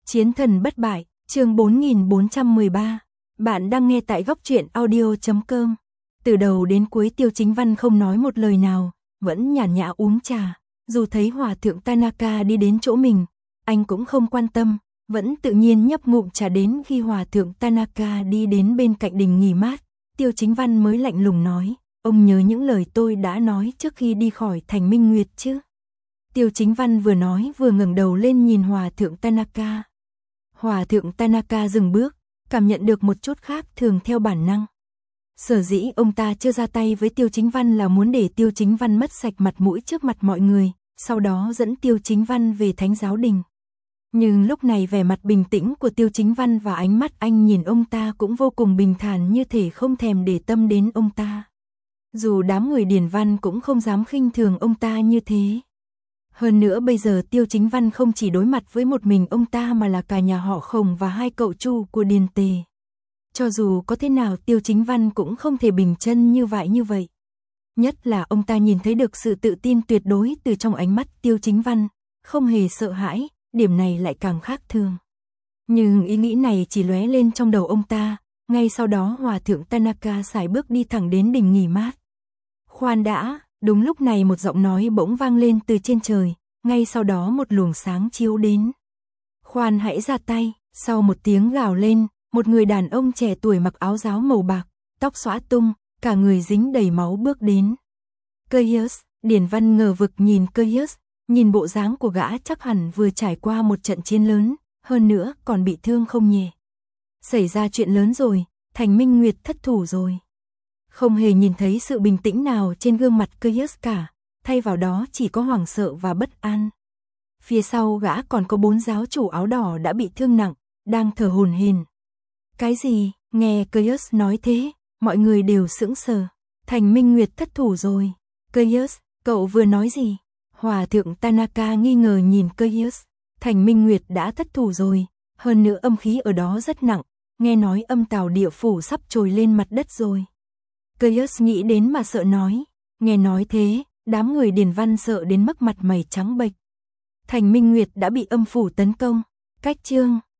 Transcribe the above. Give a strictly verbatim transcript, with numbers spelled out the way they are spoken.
Chiến thần bất bại, chương bốn nghìn bốn trăm mười ba. Bạn đang nghe tại góc truyện audio chấm com. Từ đầu đến cuối Tiêu Chính Văn không nói một lời nào, vẫn nhàn nhã uống trà. Dù thấy Hòa thượng Tanaka đi đến chỗ mình, anh cũng không quan tâm, vẫn tự nhiên nhấp ngụm trà. Đến khi Hòa thượng Tanaka đi đến bên cạnh đình nghỉ mát, Tiêu Chính Văn mới lạnh lùng nói, ông nhớ những lời tôi đã nói trước khi đi khỏi thành Minh Nguyệt chứ? Tiêu Chính Văn vừa nói vừa ngẩng đầu lên nhìn Hòa thượng Tanaka. Hòa thượng Tanaka dừng bước, cảm nhận được một chút khác thường theo bản năng. Sở dĩ ông ta chưa ra tay với Tiêu Chính Văn là muốn để Tiêu Chính Văn mất sạch mặt mũi trước mặt mọi người, sau đó dẫn Tiêu Chính Văn về Thánh Giáo Đình. Nhưng lúc này vẻ mặt bình tĩnh của Tiêu Chính Văn và ánh mắt anh nhìn ông ta cũng vô cùng bình thản, như thể không thèm để tâm đến ông ta. Dù đám người Điền Văn cũng không dám khinh thường ông ta như thế. Hơn nữa bây giờ Tiêu Chính Văn không chỉ đối mặt với một mình ông ta mà là cả nhà họ Khổng và hai cậu Chu của Điền Tề. Cho dù có thế nào Tiêu Chính Văn cũng không thể bình chân như vậy như vậy. Nhất là ông ta nhìn thấy được sự tự tin tuyệt đối từ trong ánh mắt Tiêu Chính Văn, không hề sợ hãi, điểm này lại càng khác thường. Nhưng ý nghĩ này chỉ lóe lên trong đầu ông ta, ngay sau đó Hòa thượng Tanaka sải bước đi thẳng đến đình nghỉ mát. Khoan đã, đúng lúc này một giọng nói bỗng vang lên từ trên trời, ngay sau đó một luồng sáng chiếu đến. Khoan hãy ra tay, sau một tiếng gào lên, một người đàn ông trẻ tuổi mặc áo giáo màu bạc, tóc xõa tung, cả người dính đầy máu bước đến. Caius, Điền Văn ngờ vực nhìn Caius, nhìn bộ dáng của gã chắc hẳn vừa trải qua một trận chiến lớn, hơn nữa còn bị thương không nhẹ. Xảy ra chuyện lớn rồi, thành Minh Nguyệt thất thủ rồi. Không hề nhìn thấy sự bình tĩnh nào trên gương mặt Caius cả, thay vào đó chỉ có hoảng sợ và bất an. Phía sau gã còn có bốn giáo chủ áo đỏ đã bị thương nặng, đang thở hổn hển. Cái gì? Nghe Caius nói thế, mọi người đều sững sờ. Thành Minh Nguyệt thất thủ rồi. Caius, cậu vừa nói gì? Hòa thượng Tanaka nghi ngờ nhìn Caius. Thành Minh Nguyệt đã thất thủ rồi, hơn nữa âm khí ở đó rất nặng, nghe nói âm tào địa phủ sắp trồi lên mặt đất rồi. Caius nghĩ đến mà sợ nói, nghe nói thế, đám người Điền Văn sợ đến mức mặt mày trắng bệch. Thành Minh Nguyệt đã bị âm phủ tấn công, cách chương